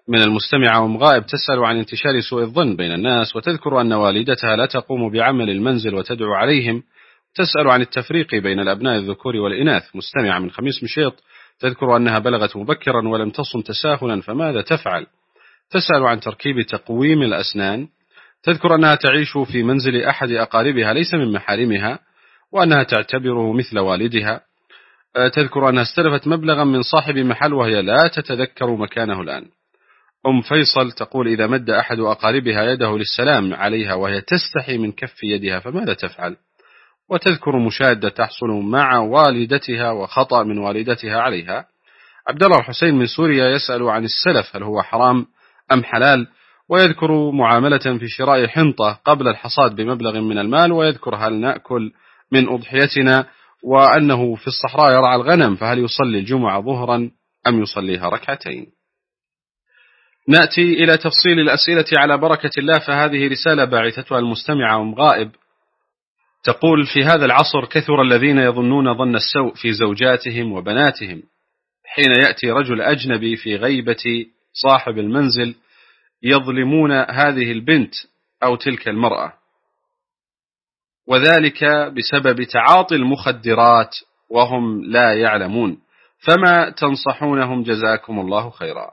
من المستمعة أم غائب تسأل عن انتشار سوء الظن بين الناس، وتذكر أن والدتها لا تقوم بعمل المنزل وتدعو عليهم. تسأل عن التفريق بين الأبناء الذكور والإناث. مستمعة من خميس مشيط تذكر أنها بلغت مبكرا ولم تصم تساهلا، فماذا تفعل؟ تسأل عن تركيب تقويم الأسنان. تذكر أنها تعيش في منزل أحد أقاربها ليس من محارمها، وأنها تعتبره مثل والدها. تذكر أنها استلفت مبلغا من صاحب محل وهي لا تتذكر مكانه الآن. أم فيصل تقول إذا مد أحد أقاربها يده للسلام عليها وهي تستحي من كف يدها فماذا تفعل؟ وتذكر مشادة تحصل مع والدتها وخطأ من والدتها عليها. عبد الله الحسين من سوريا يسأل عن السلف، هل هو حرام أم حلال؟ ويذكر معاملة في شراء حنطة قبل الحصاد بمبلغ من المال، ويذكر هل نأكل من أضحيتنا، وأنه في الصحراء يرعى الغنم، فهل يصلي الجمعة ظهرا أم يصليها ركعتين؟ نأتي إلى تفصيل الأسئلة على بركة الله. فهذه رسالة باعثتها المستمعة أم غائب، تقول في هذا العصر كثر الذين يظنون ظن السوء في زوجاتهم وبناتهم، حين يأتي رجل أجنبي في غيبة صاحب المنزل يظلمون هذه البنت أو تلك المرأة، وذلك بسبب تعاطي المخدرات وهم لا يعلمون، فما تنصحونهم جزاكم الله خيرا؟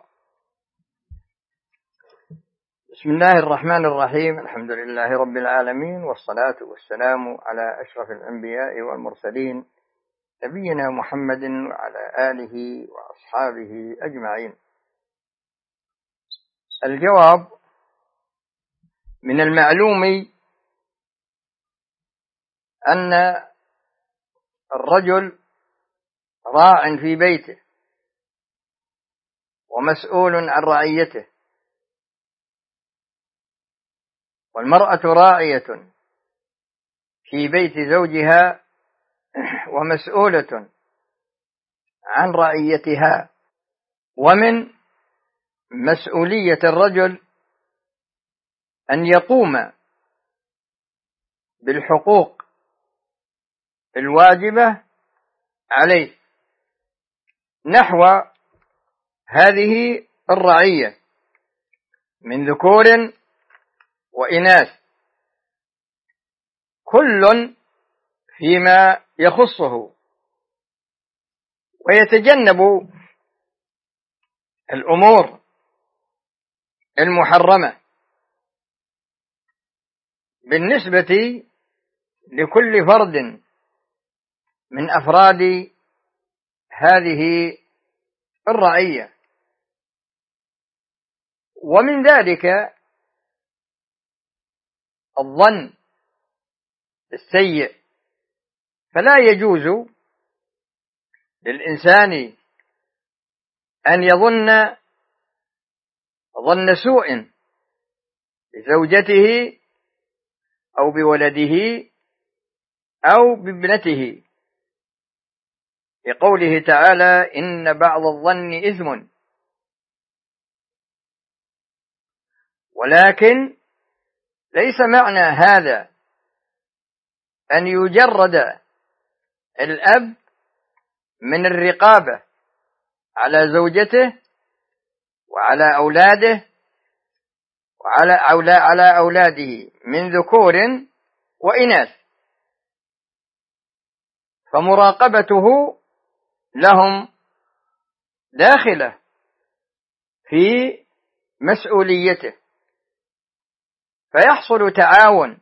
بسم الله الرحمن الرحيم. الحمد لله رب العالمين، والصلاة والسلام على أشرف الأنبياء والمرسلين نبينا محمد وعلى آله وأصحابه أجمعين. الجواب: من المعلوم أن الرجل راع في بيته ومسؤول عن رعيته، والمرأة راعية في بيت زوجها ومسؤولة عن رعيتها. ومن مسؤولية الرجل أن يقوم بالحقوق الواجبة عليه نحو هذه الرعية من ذكور وإناث، كل فيما يخصه، ويتجنب الأمور المحرمة بالنسبة لكل فرد من أفراد هذه الرعية. ومن ذلك الظن السيء، فلا يجوز للإنسان أن يظن ظن سوء بزوجته أو بولده أو بابنته، لقوله تعالى: إن بعض الظن إثم. ولكن ليس معنى هذا أن يجرد الأب من الرقابة على زوجته وعلى أولاده وعلى أولاده من ذكور وإناث، فمراقبته لهم داخلة في مسؤوليته، فيحصل تعاون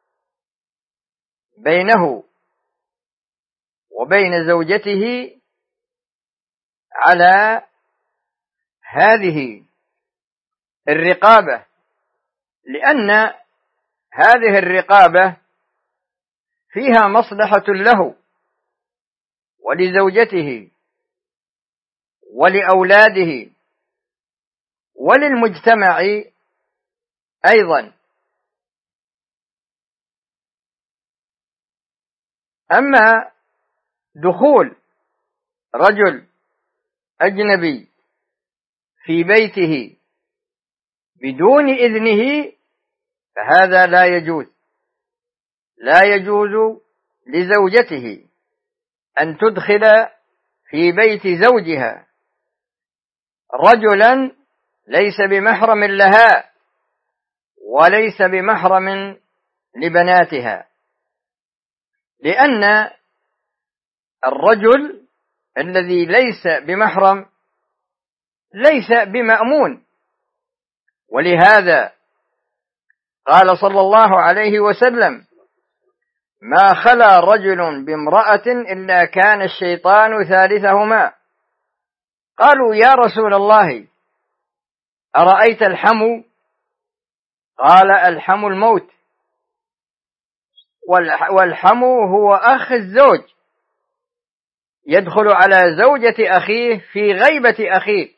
بينه وبين زوجته على هذه الرقابة، لأن هذه الرقابة فيها مصلحة له ولزوجته ولأولاده وللمجتمع أيضا. أما دخول رجل أجنبي في بيته بدون إذنه فهذا لا يجوز. لا يجوز لزوجته أن تدخل في بيت زوجها رجلا ليس بمحرم لها وليس بمحرم لبناتها، لأن الرجل الذي ليس بمحرم ليس بمأمون. ولهذا قال صلى الله عليه وسلم: ما خلا رجل بامرأة إلا كان الشيطان ثالثهما. قالوا: يا رسول الله، أرأيت الحمو؟ قال: الحمو الموت، والحمو هو أخ الزوج، يدخل على زوجة أخيه في غيبة أخيه،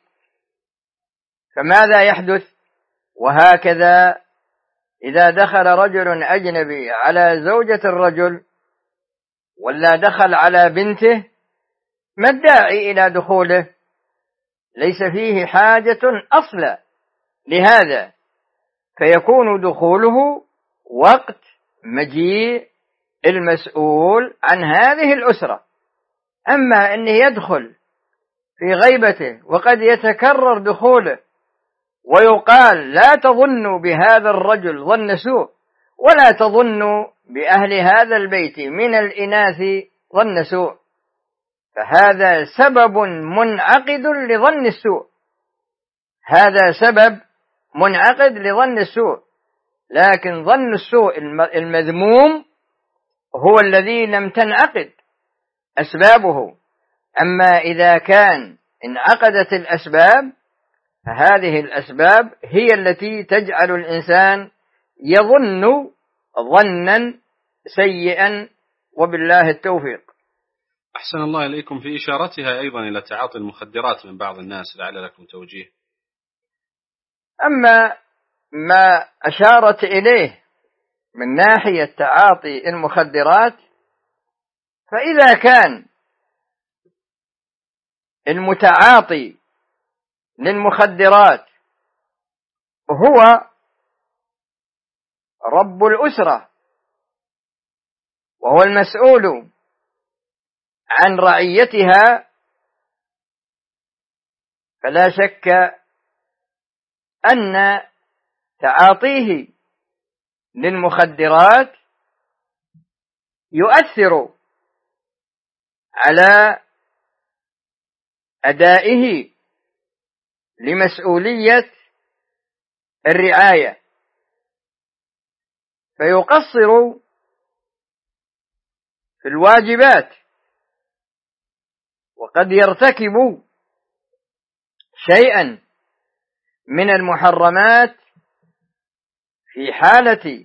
فماذا يحدث؟ وهكذا إذا دخل رجل أجنبي على زوجة الرجل ولا دخل على بنته، ما الداعي إلى دخوله؟ ليس فيه حاجة أصلا لهذا، فيكون دخوله وقت مجيء المسؤول عن هذه الأسرة. أما أنه يدخل في غيبته وقد يتكرر دخوله ويقال: لا تظنوا بهذا الرجل ظن سوء، ولا تظنوا بأهل هذا البيت من الإناث ظن سوء، فهذا سبب منعقد لظن السوء، هذا سبب منعقد لظن السوء. لكن ظن السوء المذموم هو الذي لم تنعقد أسبابه. أما إذا كان انعقدت الأسباب فهذه الأسباب هي التي تجعل الإنسان يظن ظنا سيئا، وبالله التوفيق. أحسن الله إليكم. في إشارتها أيضا إلى تعاطي المخدرات من بعض الناس، لعل لكم توجيه. أما ما أشارت إليه من ناحية تعاطي المخدرات، فإذا كان المتعاطي للمخدرات هو رب الأسرة وهو المسؤول عن رعيتها، فلا شك أن تعاطيه للمخدرات يؤثر على أدائه لمسؤولية الرعاية، فيقصر في الواجبات، وقد يرتكب شيئا من المحرمات في حالة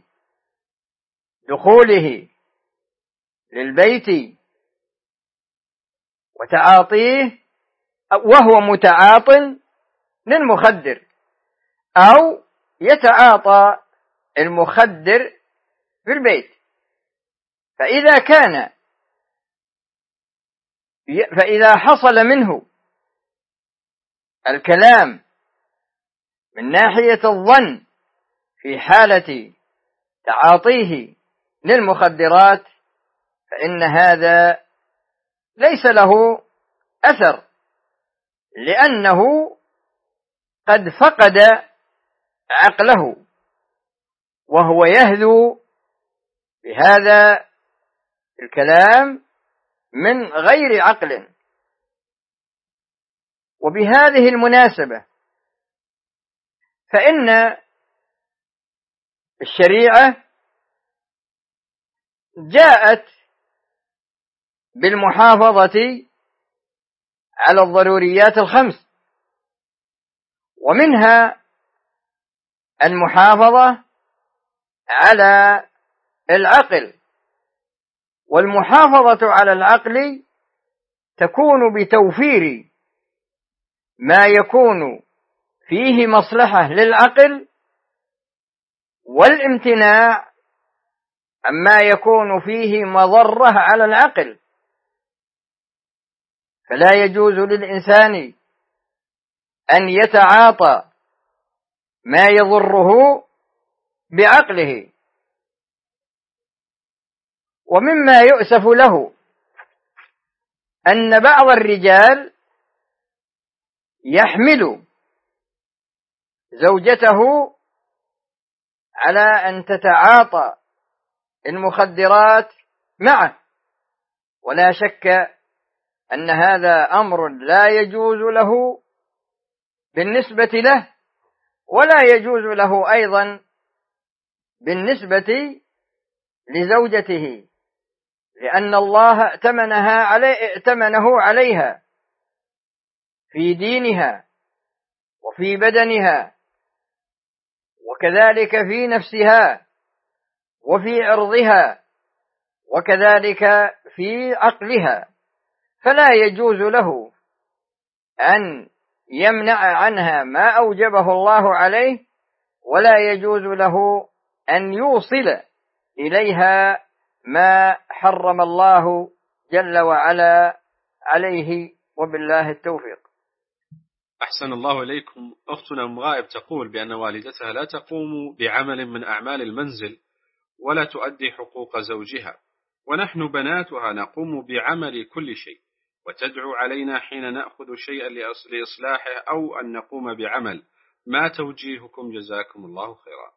دخوله للبيت وتعاطيه، وهو متعاط للمخدر، أو يتعاطى المخدر في البيت. فإذا حصل منه الكلام من ناحية الظن في حالة تعاطيه للمخدرات، فإن هذا ليس له أثر، لأنه قد فقد عقله وهو يهذو بهذا الكلام من غير عقل. وبهذه المناسبة فإن الشريعة جاءت بالمحافظة على الضروريات الخمس، ومنها المحافظة على العقل. والمحافظة على العقل تكون بتوفير ما يكون فيه مصلحة للعقل، والامتناع عما يكون فيه مضرة على العقل. فلا يجوز للإنسان أن يتعاطى ما يضره بعقله. ومما يؤسف له أن بعض الرجال يحمل زوجته على أن تتعاطى المخدرات معه، ولا شك أن هذا أمر لا يجوز له بالنسبة له، ولا يجوز له أيضا بالنسبة لزوجته، لأن الله ائتمنه عليها في دينها وفي بدنها، وكذلك في نفسها وفي عرضها، وكذلك في عقلها، فلا يجوز له أن يمنع عنها ما أوجبه الله عليه، ولا يجوز له أن يوصل إليها ما حرم الله جل وعلا عليه، وبالله التوفيق. أحسن الله إليكم. أختنا أم غائب تقول بأن والدتها لا تقوم بعمل من أعمال المنزل ولا تؤدي حقوق زوجها، ونحن بناتها نقوم بعمل كل شيء، وتدعو علينا حين نأخذ شيئا لإصلاحه أو أن نقوم بعمل. ما توجيهكم جزاكم الله خيرا؟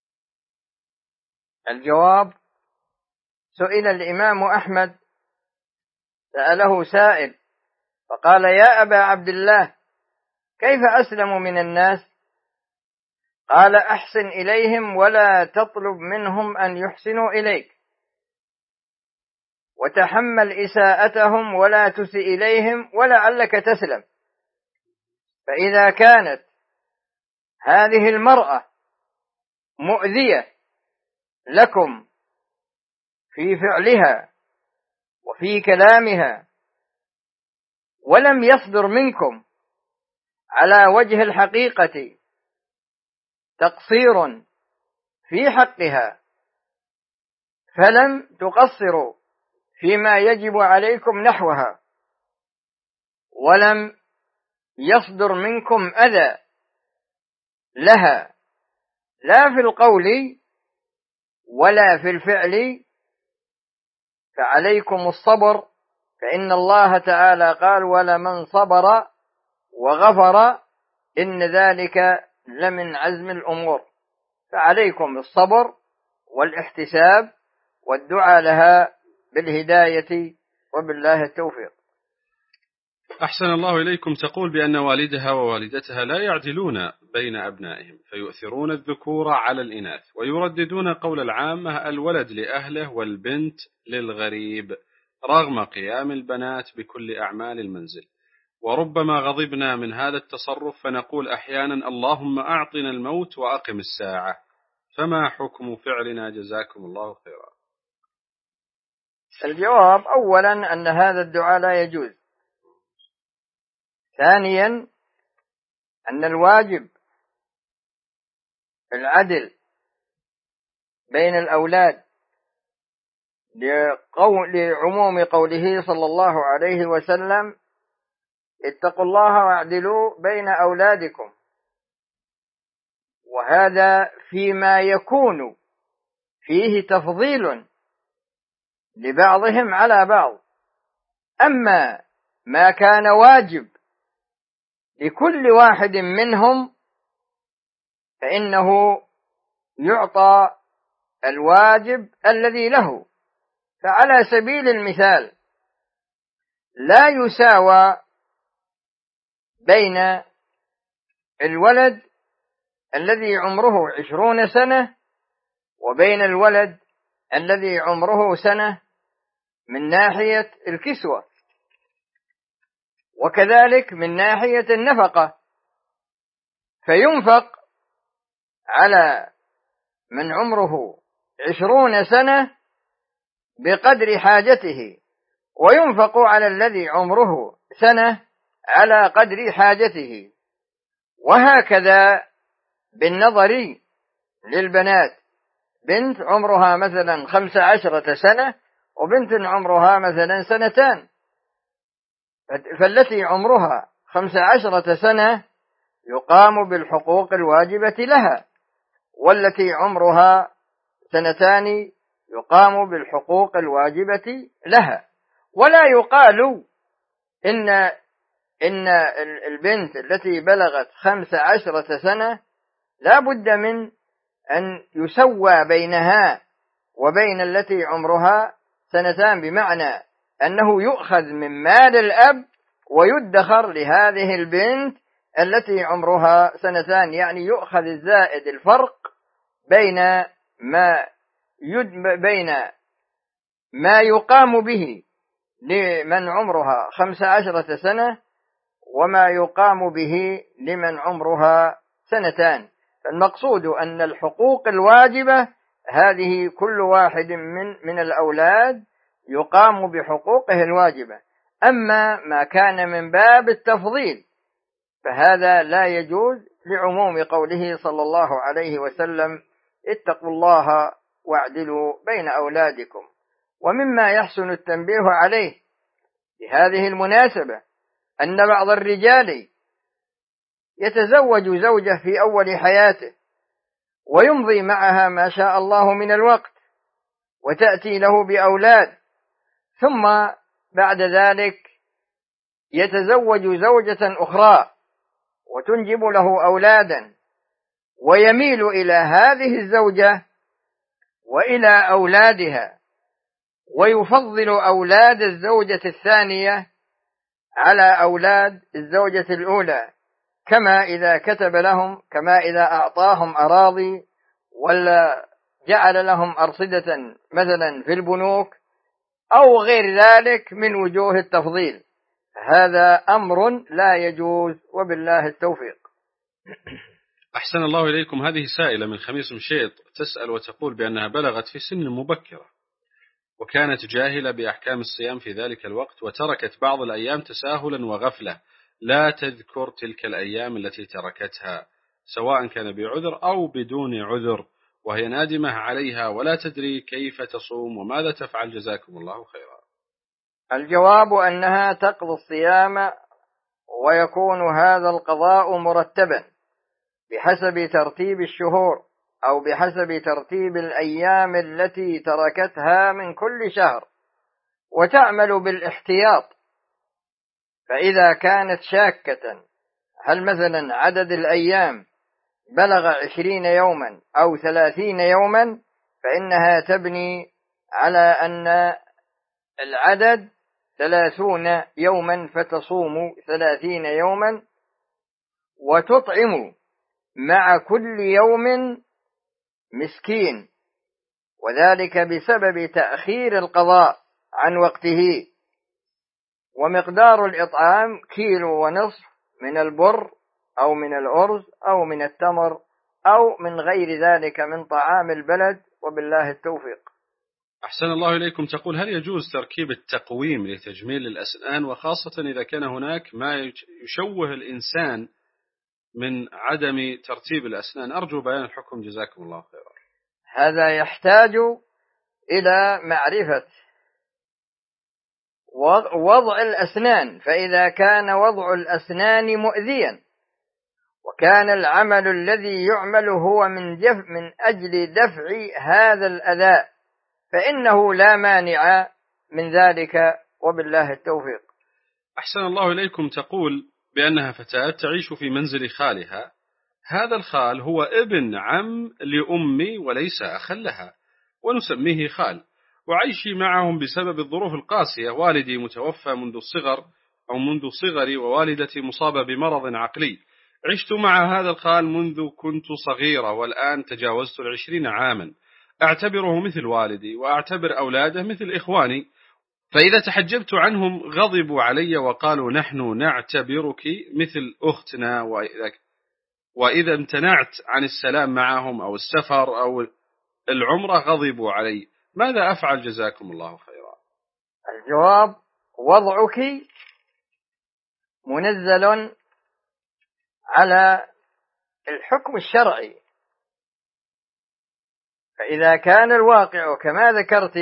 الجواب: سئل الإمام أحمد، سأله سائل فقال: يا أبا عبد الله، كيف أسلم من الناس؟ قال: أحسن إليهم ولا تطلب منهم أن يحسنوا إليك، وتحمل إساءتهم ولا تسئ إليهم ولعلك تسلم. فإذا كانت هذه المرأة مؤذية لكم في فعلها وفي كلامها، ولم يصدر منكم على وجه الحقيقة تقصير في حقها، فلم تقصروا فيما يجب عليكم نحوها، ولم يصدر منكم أذى لها لا في القول ولا في الفعل، فعليكم الصبر، فإن الله تعالى قال: ولمن صبر وغفر إن ذلك لمن عزم الأمور. فعليكم الصبر والاحتساب والدعاء لها بالهداية، وبالله التوفيق. أحسن الله إليكم. تقول بأن والدها ووالدتها لا يعدلون بين أبنائهم، فيؤثرون الذكور على الإناث، ويرددون قول العامة: الولد لأهله والبنت للغريب، رغم قيام البنات بكل أعمال المنزل. وربما غضبنا من هذا التصرف، فنقول أحيانا: اللهم أعطنا الموت وأقم الساعة. فما حكم فعلنا جزاكم الله خيرا؟ الجواب: أولا أن هذا الدعاء لا يجوز. ثانيا أن الواجب العدل بين الأولاد لعموم قوله صلى الله عليه وسلم: اتقوا الله واعدلوا بين أولادكم، وهذا فيما يكون فيه تفضيل لبعضهم على بعض. أما ما كان واجب لكل واحد منهم فإنه يعطى الواجب الذي له. فعلى سبيل المثال لا يساوى بين الولد الذي عمره 20 سنة وبين الولد الذي عمره سنة من ناحية الكسوة، وكذلك من ناحية النفقة، فينفق على من عمره 20 سنة بقدر حاجته، وينفق على الذي عمره سنة على قدر حاجته. وهكذا بالنظر للبنات، بنت عمرها مثلا 15 سنة وبنت عمرها مثلا 2 سنين، فالتي عمرها 15 سنة يقام بالحقوق الواجبة لها، والتي عمرها 2 يقام بالحقوق الواجبة لها. ولا يقال إن البنت التي بلغت 15 سنة لا بد من أن يسوى بينها وبين التي عمرها 2، بمعنى أنه يؤخذ من مال الأب ويدخر لهذه البنت التي عمرها 2، يعني يؤخذ الزائد، الفرق بين ما يقام به لمن عمرها 15 سنة وما يقام به لمن عمرها 2. فالمقصود أن الحقوق الواجبة هذه كل واحد من الأولاد يقام بحقوقه الواجبة. أما ما كان من باب التفضيل فهذا لا يجوز، لعموم قوله صلى الله عليه وسلم: اتقوا الله واعدلوا بين أولادكم. ومما يحسن التنبيه عليه بهذه المناسبة أن بعض الرجال يتزوج زوجة في أول حياته ويمضي معها ما شاء الله من الوقت وتأتي له بأولاد، ثم بعد ذلك يتزوج زوجة أخرى وتنجب له أولادا، ويميل إلى هذه الزوجة وإلى أولادها، ويفضل أولاد الزوجة الثانية على أولاد الزوجة الأولى، كما إذا أعطاهم أراضي ولا جعل لهم أرصدة مثلا في البنوك أو غير ذلك من وجوه التفضيل. هذا أمر لا يجوز، وبالله التوفيق. أحسن الله إليكم. هذه سائلة من خميس مشيط تسأل وتقول بأنها بلغت في سن مبكرة وكانت جاهلة بأحكام الصيام في ذلك الوقت، وتركت بعض الأيام تساهلا وغفلة، لا تذكر تلك الأيام التي تركتها سواء كان بعذر أو بدون عذر، وهي نادمة عليها ولا تدري كيف تصوم وماذا تفعل، جزاكم الله خيرا. الجواب أنها تقضي الصيام، ويكون هذا القضاء مرتبا بحسب ترتيب الشهور أو بحسب ترتيب الأيام التي تركتها من كل شهر، وتعمل بالاحتياط. فإذا كانت شاكة هل مثلا عدد الأيام بلغ 20 يوما أو 30 يوما، فإنها تبني على أن العدد 30 يوما، فتصوم 30 يوما وتطعم مع كل يوم مسكين، وذلك بسبب تأخير القضاء عن وقته. ومقدار الإطعام 1.5 كيلو من البر أو من الأرز أو من التمر أو من غير ذلك من طعام البلد، وبالله التوفيق. أحسن الله إليكم. تقول: هل يجوز تركيب التقويم لتجميل الأسنان، وخاصة إذا كان هناك ما يشوه الإنسان من عدم ترتيب الأسنان؟ أرجو بيان الحكم جزاكم الله خيرا. هذا يحتاج إلى معرفة وضع الأسنان، فإذا كان وضع الأسنان مؤذيا وكان العمل الذي يعمل هو من أجل دفع هذا الأذى فإنه لا مانع من ذلك، وبالله التوفيق. أحسن الله إليكم. تقول بأنها فتاة تعيش في منزل خالها، هذا الخال هو ابن عم لأمي وليس أخا لها، ونسميه خال، وعيشي معهم بسبب الظروف القاسية. والدي متوفى منذ صغري، ووالدتي مصابة بمرض عقلي. عشت مع هذا الخال منذ كنت صغيرة، والآن تجاوزت 20 عاما. أعتبره مثل والدي، وأعتبر أولاده مثل إخواني، فإذا تحجبت عنهم غضبوا علي وقالوا: نحن نعتبرك مثل أختنا، وإذا امتنعت عن السلام معهم أو السفر أو العمرة غضبوا علي. ماذا أفعل جزاكم الله خيرا؟ الجواب: وضعك منزل على الحكم الشرعي، فإذا كان الواقع كما ذكرت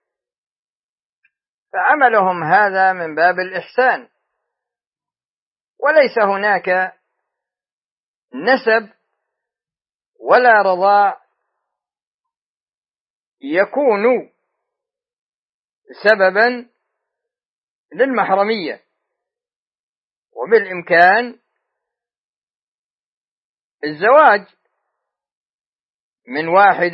فعملهم هذا من باب الإحسان، وليس هناك نسب ولا رضاع يكون سببا للمحرمية، وبالإمكان الزواج من واحد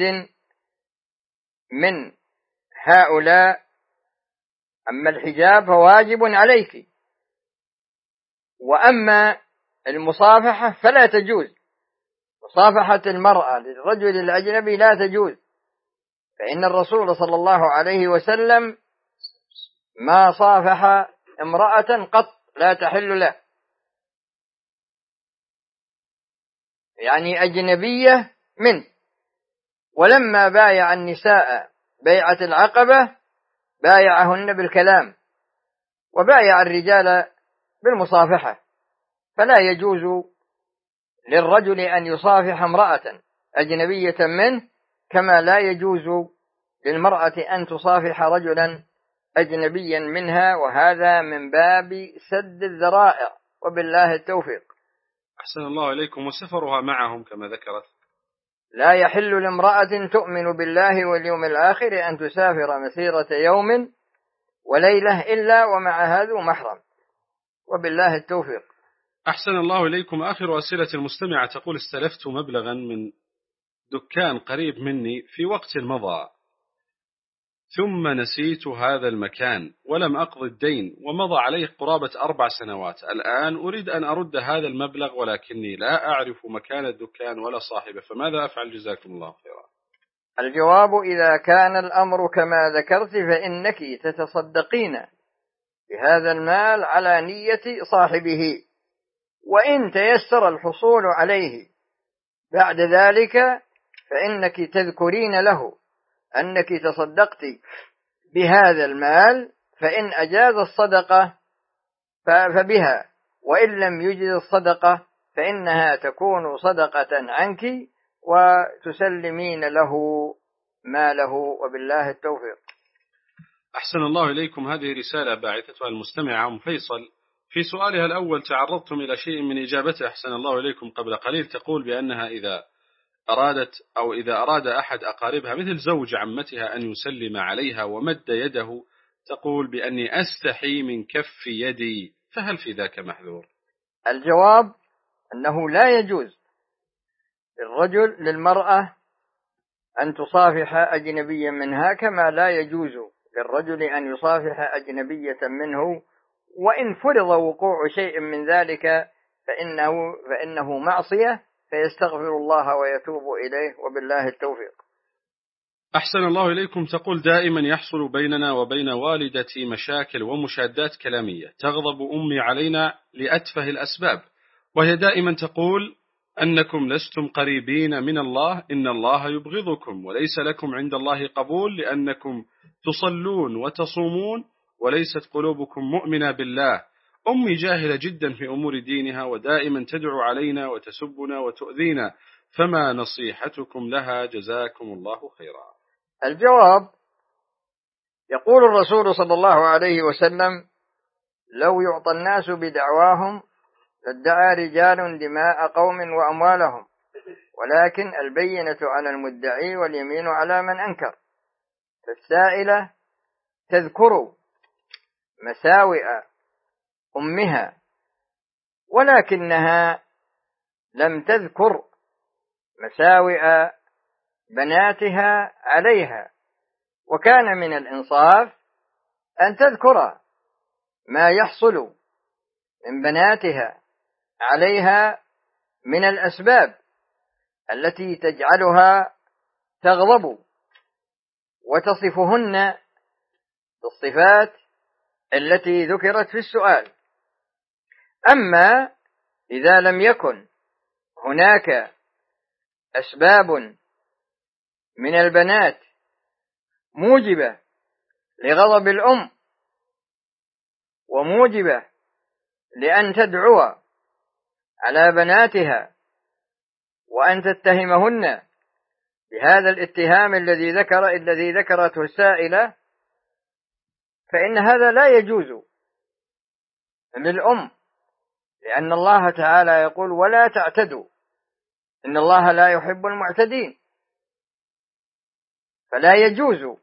من هؤلاء. أما الحجاب فواجب عليك، وأما المصافحة فلا تجوز. مصافحة المرأة للرجل الأجنبي لا تجوز، فإن الرسول صلى الله عليه وسلم ما صافح امرأة قط لا تحل له، يعني أجنبية منه. ولما بايع النساء بيعة العقبة بايعهن بالكلام، وبايع الرجال بالمصافحة. فلا يجوز للرجل أن يصافح امرأة أجنبية منه، كما لا يجوز للمرأة أن تصافح رجلا أجنبيا منها، وهذا من باب سد الذرائع، وبالله التوفيق. أحسن الله إليكم. وسفرها معهم كما ذكرت؟ لا يحل لامرأة تؤمن بالله واليوم الآخر أن تسافر مسيرة يوم وليلة إلا ومعها ذو محرم، وبالله التوفيق. أحسن الله إليكم. آخر أسئلة المستمعة تقول: استلفت مبلغا من دكان قريب مني في وقت مضى، ثم نسيت هذا المكان ولم أقض الدين، ومضى عليه قرابة 4 سنوات. الآن أريد أن أرد هذا المبلغ، ولكني لا أعرف مكان الدكان ولا صاحبه، فماذا أفعل؟ جزاكم الله خيرا. الجواب: إذا كان الأمر كما ذكرت فإنك تتصدقين بهذا المال على نية صاحبه، وإن تيسر الحصول عليه بعد ذلك فإنك تذكرين له أنك تصدقت بهذا المال، فإن أجاز الصدقة فبها، وإن لم يجز الصدقة فإنها تكون صدقة عنك وتسلمين له ماله، وبالله التوفيق. أحسن الله إليكم. هذه رسالة باعثتها المستمعة أم فيصل. في سؤالها الأول تعرضتم إلى شيء من إجابته أحسن الله إليكم قبل قليل. تقول بأنها إذا أراد أحد أقاربها مثل زوج عمتها أن يسلم عليها ومد يده، تقول بأني أستحي من كف يدي، فهل في ذاك محذور؟ الجواب أنه لا يجوز للمرأة أن تصافح أجنبيا منها، كما لا يجوز للرجل أن يصافح أجنبية منه، وإن فرض وقوع شيء من ذلك فإنه معصية، فيستغفر الله ويتوب إليه، وبالله التوفيق. أحسن الله إليكم. تقول: دائما يحصل بيننا وبين والدتي مشاكل ومشادات كلامية، تغضب أمي علينا لأتفه الأسباب، وهي دائما تقول أنكم لستم قريبين من الله، إن الله يبغضكم وليس لكم عند الله قبول، لأنكم تصلون وتصومون وليست قلوبكم مؤمنة بالله. أمي جاهلة جدا في أمور دينها، ودائما تدعو علينا وتسبنا وتؤذينا، فما نصيحتكم لها؟ جزاكم الله خيرا. الجواب: يقول الرسول صلى الله عليه وسلم: لو يعطى الناس بدعواهم لادعى رجال دماء قوم وأموالهم، ولكن البينة على المدعي واليمين على من أنكر. فالسائلة تذكر مساوئ أمها، ولكنها لم تذكر مساوئ بناتها عليها، وكان من الإنصاف أن تذكر ما يحصل من بناتها عليها من الأسباب التي تجعلها تغضب، وتصفهن بالصفات التي ذكرت في السؤال. أما إذا لم يكن هناك أسباب من البنات موجبة لغضب الأم وموجبة لأن تدعو على بناتها وأن تتهمهن بهذا الاتهام الذي ذكرته السائلة، فإن هذا لا يجوز للأم، لأن الله تعالى يقول: ولا تعتدوا إن الله لا يحب المعتدين. فلا يجوز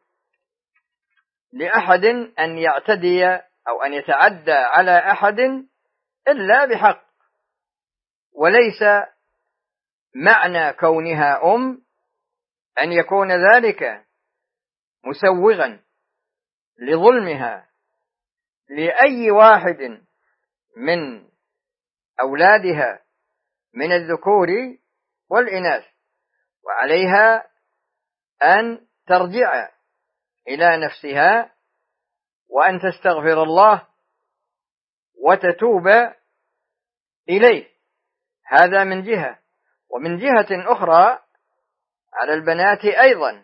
لأحد أن يعتدي أو أن يتعدى على أحد إلا بحق. وليس معنى كونها أن يكون ذلك مسوغا لظلمها لأي واحد من أولادها من الذكور والإناث، وعليها أن ترجع إلى نفسها وأن تستغفر الله وتتوب إليه. هذا من جهة. ومن جهة أخرى على البنات أيضا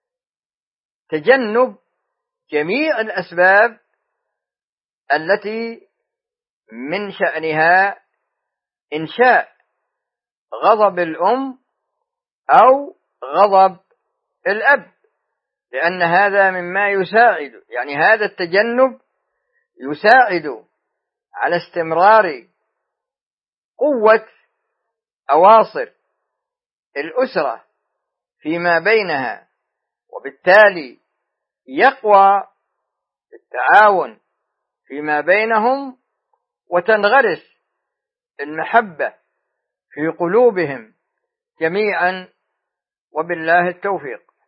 تجنب جميع الأسباب التي من شأنها إنشاء غضب الأم أو غضب الأب، لأن هذا مما يساعد، يعني هذا التجنب يساعد على استمرار قوة أواصر الأسرة فيما بينها، وبالتالي يقوى التعاون فيما بينهم وتنغرس المحبة في قلوبهم جميعا، وبالله التوفيق.